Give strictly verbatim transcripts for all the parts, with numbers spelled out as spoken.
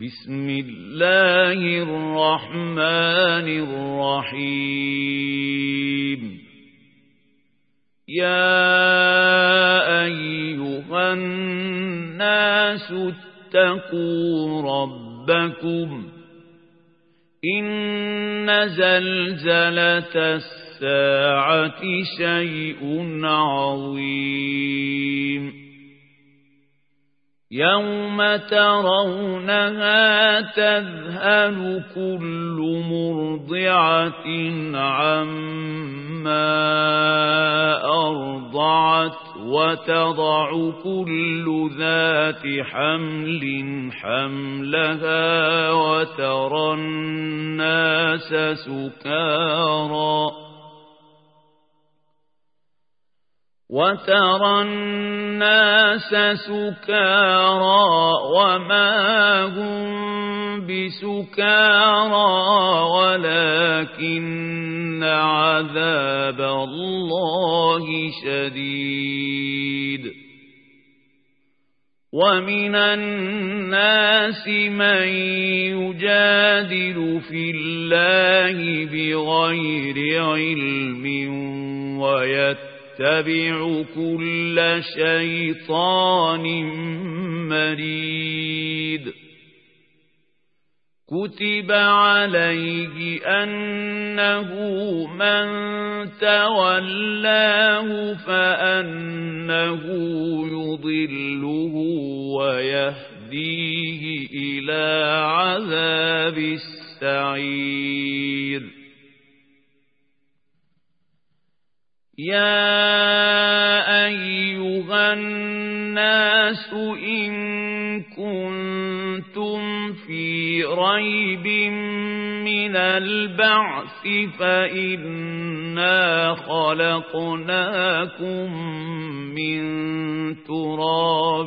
بسم الله الرحمن الرحيم يا أيها الناس اتقوا ربكم إن زلزلة الساعة شيء عظيم يوم ترونها تذهل كل مرضعة عما أرضعت وتضع كل ذات حمل حملها وترى الناس سكارى وترى الناس سكارى وما هم بسكارى ولكن عذاب الله شديد ومن الناس من يجادل في الله بغير علم ويتبع اتبع كل شيطان مريد كتب عليه أنه من تولاه فأنه يضله ويهديه إلى عذاب السعير يا أيها الناس إن كنتم في ريب من البعث فإنا خلقناكم من تراب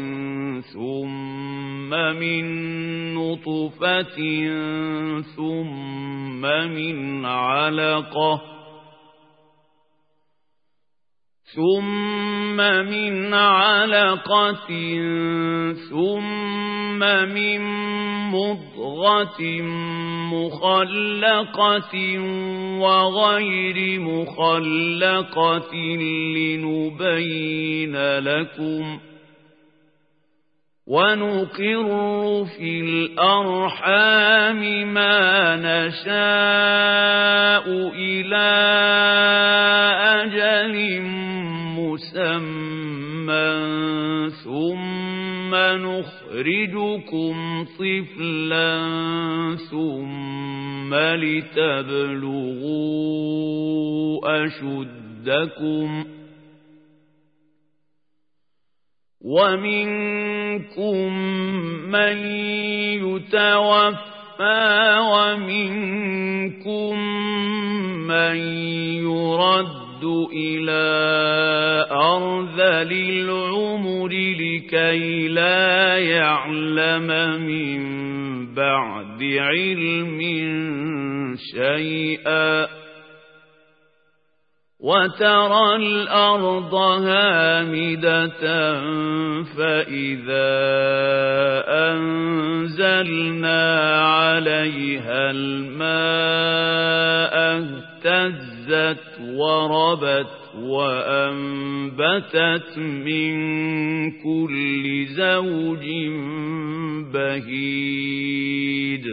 ثم من نطفة ثم من علقة ثم من علقة ثم من مضغة مخلقة وغير مخلقة لنبين لكم ونقر في الأرحام ما نشاء إلى أجل مسمى ثم نخرجكم طفلا ثم لتبلغوا أشدكم ومنكم من يتوفى ومنكم من يرد إلى أرذل العمر لكي لا يعلم من بعد علم شيئا وترى الأرض هامدة فإذا أنزلنا عليها الماء اهتزت وربت وأنبتت من كل زوج بهيج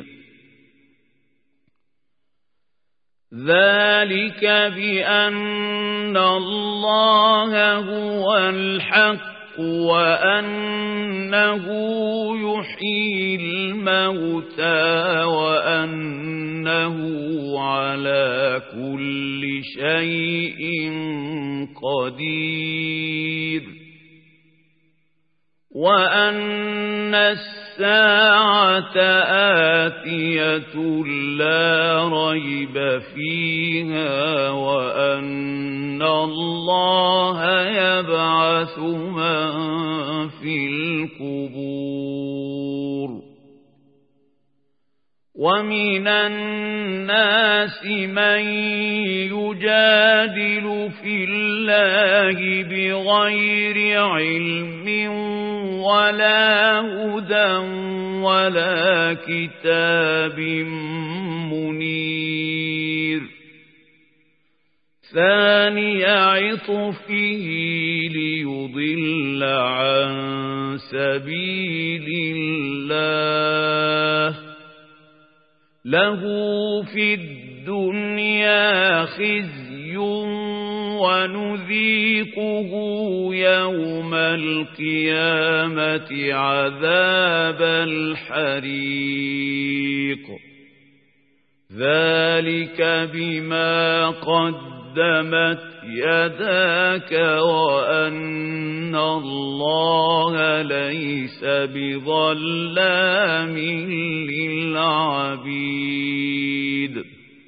ذلك بأن الله هو الحق وأنه يحيي الموتى وأنه على كل شيء قدير وأن الساعة آتية لا ريب فيها وأن الله يبعث من في القبور ومن الناس من يجادل في الله بغير علم ولا هدى ولا كتاب منير ثاني عطفه ليضل عن سبيل الله له في الدنيا خزي ونذيقه يوم القيامة عذاب الحريق ذلك بما قدمت يداك وأن الله ليس بظلام للعبيد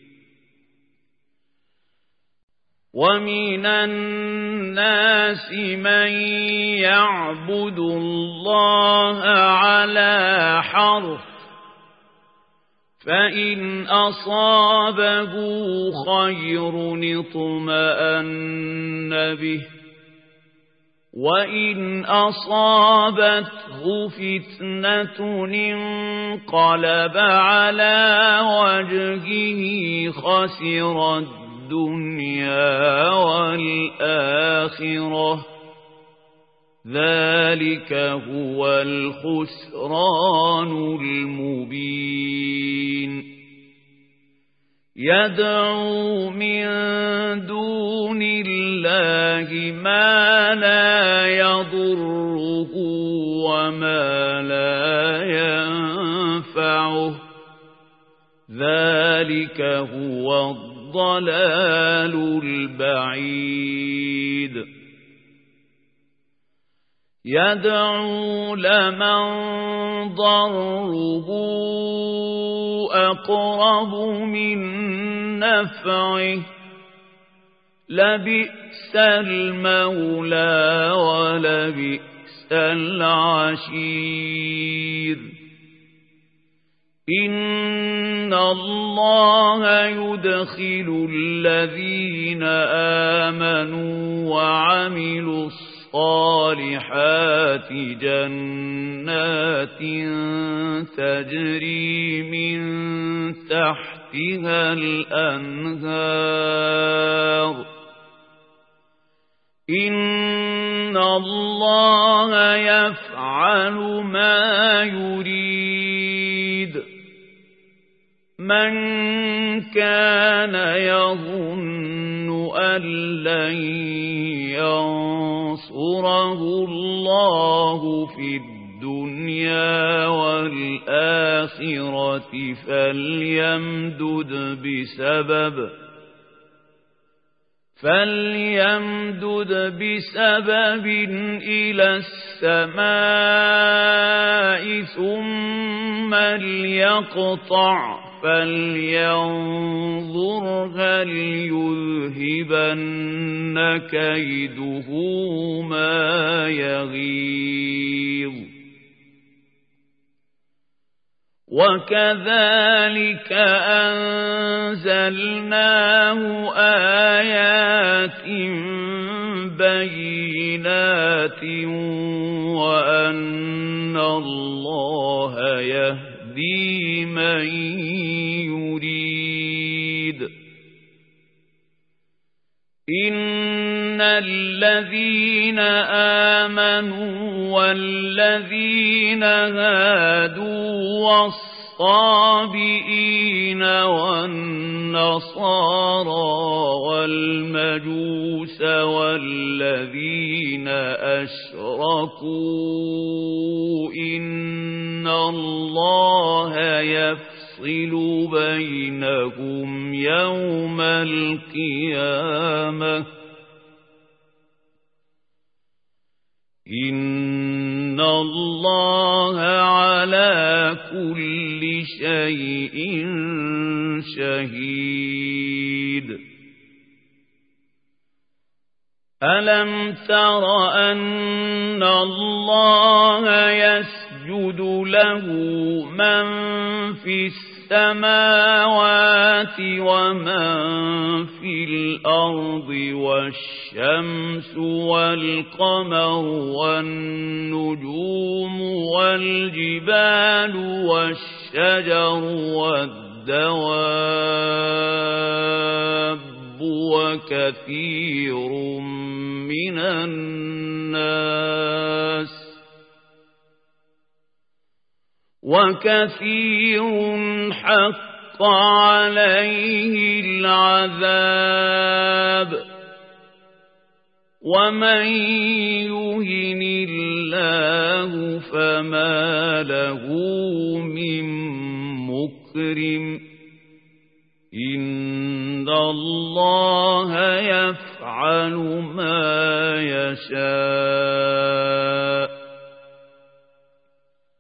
ومن الناس من يعبد الله على حرف فإن أصابه خير اطمأن به وإن أصابته فتنة انقلب على وجهه خسر الدنيا والآخرة ذلك هو الخسران المبين يدعو من دون الله ما لا يضره وما لا ينفعه ذلك هو الضلال البعيد يدعو لمن ضره أقرب من نفعه لبئس المولى ولبئس العشير إن الله يدخل الذين آمنوا وعملوا الصالحات جنات تجري من تحتها الأنهار إن الله يفعل ما يريد من كان يظن أن لن ينصره الله في الدنيا والآخرة فليمدد بسبب فليمدد بسبب إلى السماء ثم ليقطع فلينظر هل يذهبن كيده ما يغيظ وكذلك أنزلناه آيات بينات وأن الله يهدي من يريد إن الذين آمنوا والذين هادوا والصابئين والنصارى والمجوس والذين أشركوا إن الله يفصل بينهم يوم القيامة إن الله على كل شيء شهيد ألم تر أن الله يسجد له من في السماء السماوات ومن في الأرض والشمس والقمر والنجوم والجبال والشجر والدواب وكثير من الناس وكثير حق عليه العذاب ومن يهن الله فما له من مكرم إن الله يفعل ما يشاء